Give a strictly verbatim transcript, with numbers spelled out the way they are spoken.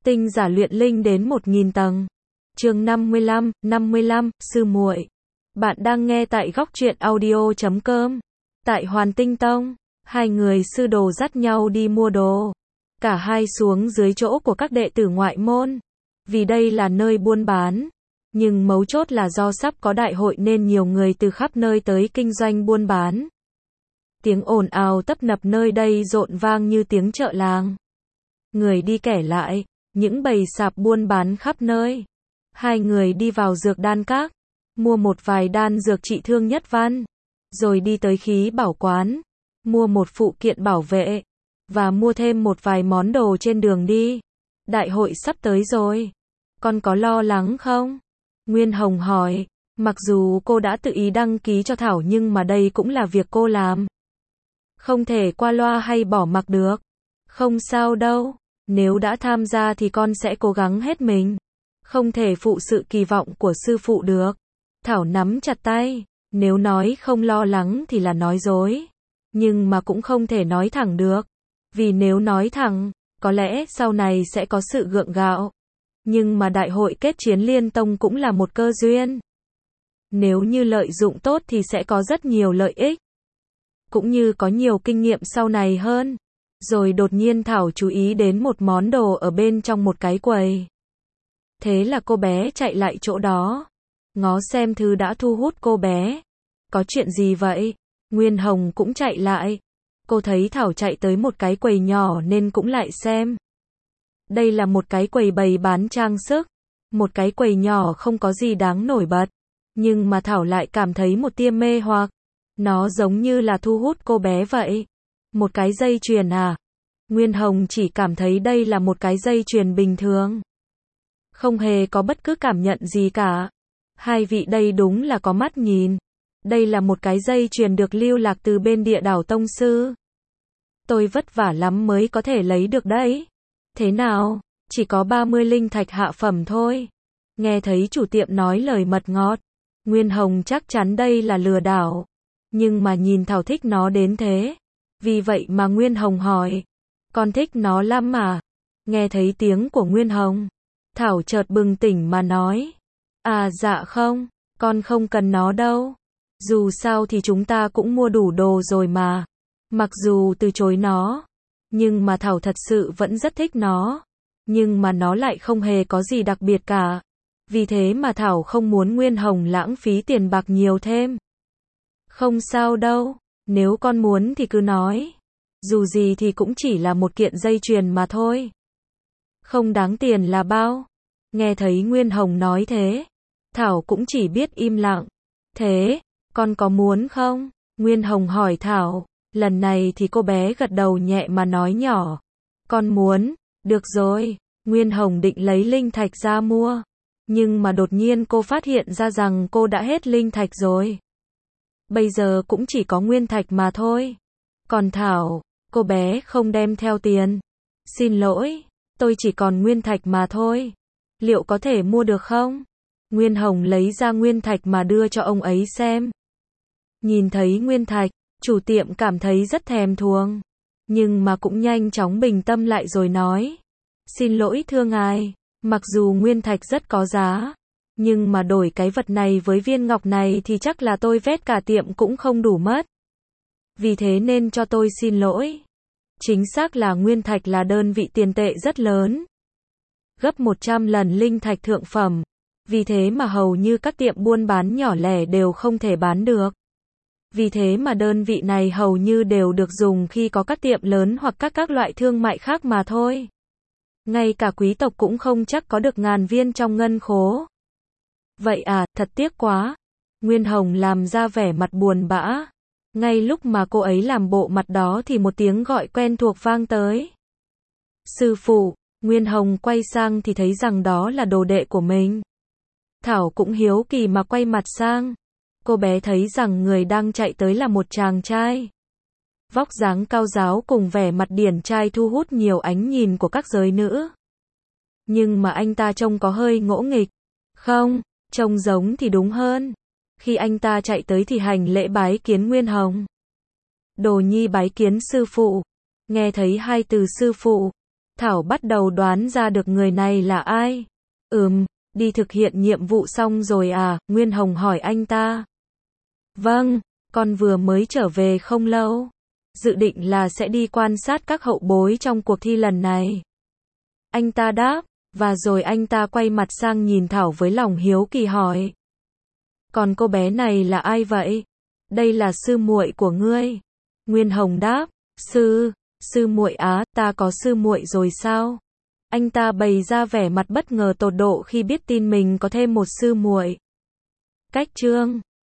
Tinh giả luyện linh đến một nghìn tầng. Chương năm mươi lăm, năm mươi lăm, sư muội. Bạn đang nghe tại góc truyện audio chấm com. Tại Hoàn Tinh Tông, hai người sư đồ dắt nhau đi mua đồ. Cả hai xuống dưới chỗ của các đệ tử ngoại môn. Vì đây là nơi buôn bán. Nhưng mấu chốt là do sắp có đại hội nên nhiều người từ khắp nơi tới kinh doanh buôn bán. Tiếng ồn ào tấp nập nơi đây rộn vang như tiếng chợ làng. Người đi kẻ lại, những bầy sạp buôn bán khắp nơi. Hai người đi vào dược đan các, mua một vài đan dược trị thương nhất văn, rồi đi tới khí bảo quán, mua một phụ kiện bảo vệ, và mua thêm một vài món đồ trên đường đi. Đại hội sắp tới rồi, con có lo lắng không? Nguyên Hồng hỏi, mặc dù cô đã tự ý đăng ký cho Thảo nhưng mà đây cũng là việc cô làm. Không thể qua loa hay bỏ mặc được. Không sao đâu, nếu đã tham gia thì con sẽ cố gắng hết mình. Không thể phụ sự kỳ vọng của sư phụ được. Thảo nắm chặt tay, nếu nói không lo lắng thì là nói dối. Nhưng mà cũng không thể nói thẳng được. Vì nếu nói thẳng, có lẽ sau này sẽ có sự gượng gạo. Nhưng mà đại hội kết chiến liên tông cũng là một cơ duyên. Nếu như lợi dụng tốt thì sẽ có rất nhiều lợi ích. Cũng như có nhiều kinh nghiệm sau này hơn. Rồi đột nhiên Thảo chú ý đến một món đồ ở bên trong một cái quầy. Thế là cô bé chạy lại chỗ đó. Ngó xem thứ đã thu hút cô bé. Có chuyện gì vậy? Nguyên Hồng cũng chạy lại. Cô thấy Thảo chạy tới một cái quầy nhỏ nên cũng lại xem. Đây là một cái quầy bày bán trang sức. Một cái quầy nhỏ không có gì đáng nổi bật. Nhưng mà Thảo lại cảm thấy một tia mê hoặc. Nó giống như là thu hút cô bé vậy. Một cái dây chuyền à? Nguyên Hồng chỉ cảm thấy đây là một cái dây chuyền bình thường. Không hề có bất cứ cảm nhận gì cả. Hai vị đây đúng là có mắt nhìn. Đây là một cái dây chuyền được lưu lạc từ bên địa đảo Tông Sư. Tôi vất vả lắm mới có thể lấy được đấy. Thế nào? Chỉ có ba mươi linh thạch hạ phẩm thôi. Nghe thấy chủ tiệm nói lời mật ngọt. Nguyên Hồng chắc chắn đây là lừa đảo. Nhưng mà nhìn Thảo thích nó đến thế. Vì vậy mà Nguyên Hồng hỏi. Con thích nó lắm mà. Nghe thấy tiếng của Nguyên Hồng. Thảo chợt bừng tỉnh mà nói. À dạ không, con không cần nó đâu. Dù sao thì chúng ta cũng mua đủ đồ rồi mà. Mặc dù từ chối nó. Nhưng mà Thảo thật sự vẫn rất thích nó. Nhưng mà nó lại không hề có gì đặc biệt cả. Vì thế mà Thảo không muốn Nguyên Hồng lãng phí tiền bạc nhiều thêm. Không sao đâu, nếu con muốn thì cứ nói. Dù gì thì cũng chỉ là một kiện dây chuyền mà thôi. Không đáng tiền là bao. Nghe thấy Nguyên Hồng nói thế, Thảo cũng chỉ biết im lặng. Thế, con có muốn không? Nguyên Hồng hỏi Thảo. Lần này thì cô bé gật đầu nhẹ mà nói nhỏ. Con muốn, được rồi. Nguyên Hồng định lấy linh thạch ra mua. Nhưng mà đột nhiên cô phát hiện ra rằng cô đã hết linh thạch rồi. Bây giờ cũng chỉ có nguyên thạch mà thôi. Còn Thảo, cô bé không đem theo tiền. Xin lỗi, tôi chỉ còn nguyên thạch mà thôi. Liệu có thể mua được không? Nguyên Hồng lấy ra nguyên thạch mà đưa cho ông ấy xem. Nhìn thấy nguyên thạch, chủ tiệm cảm thấy rất thèm thuồng. Nhưng mà cũng nhanh chóng bình tâm lại rồi nói. Xin lỗi thưa ngài, mặc dù nguyên thạch rất có giá. Nhưng mà đổi cái vật này với viên ngọc này thì chắc là tôi vét cả tiệm cũng không đủ mất. Vì thế nên cho tôi xin lỗi. Chính xác là nguyên thạch là đơn vị tiền tệ rất lớn. Gấp một trăm lần linh thạch thượng phẩm. Vì thế mà hầu như các tiệm buôn bán nhỏ lẻ đều không thể bán được. Vì thế mà đơn vị này hầu như đều được dùng khi có các tiệm lớn hoặc các các loại thương mại khác mà thôi. Ngay cả quý tộc cũng không chắc có được ngàn viên trong ngân khố. Vậy à, thật tiếc quá. Nguyên Hồng làm ra vẻ mặt buồn bã. Ngay lúc mà cô ấy làm bộ mặt đó thì một tiếng gọi quen thuộc vang tới. Sư phụ. Nguyên Hồng quay sang thì thấy rằng đó là đồ đệ của mình. Thảo cũng hiếu kỳ mà quay mặt sang. Cô bé thấy rằng người đang chạy tới là một chàng trai. Vóc dáng cao ráo cùng vẻ mặt điển trai thu hút nhiều ánh nhìn của các giới nữ. Nhưng mà anh ta trông có hơi ngỗ nghịch. Không, trông giống thì đúng hơn. Khi anh ta chạy tới thì hành lễ bái kiến Nguyên Hồng. Đồ nhi bái kiến sư phụ. Nghe thấy hai từ sư phụ, Thảo bắt đầu đoán ra được người này là ai. Ừm, đi thực hiện nhiệm vụ xong rồi à, Nguyên Hồng hỏi anh ta. Vâng, con vừa mới trở về không lâu. Dự định là sẽ đi quan sát các hậu bối trong cuộc thi lần này. Anh ta đáp, và rồi anh ta quay mặt sang nhìn Thảo với lòng hiếu kỳ hỏi. Còn cô bé này là ai vậy? Đây là sư muội của ngươi. Nguyên Hồng đáp, sư, sư muội á, ta có sư muội rồi sao? Anh ta bày ra vẻ mặt bất ngờ tột độ khi biết tin mình có thêm một sư muội. Cách chương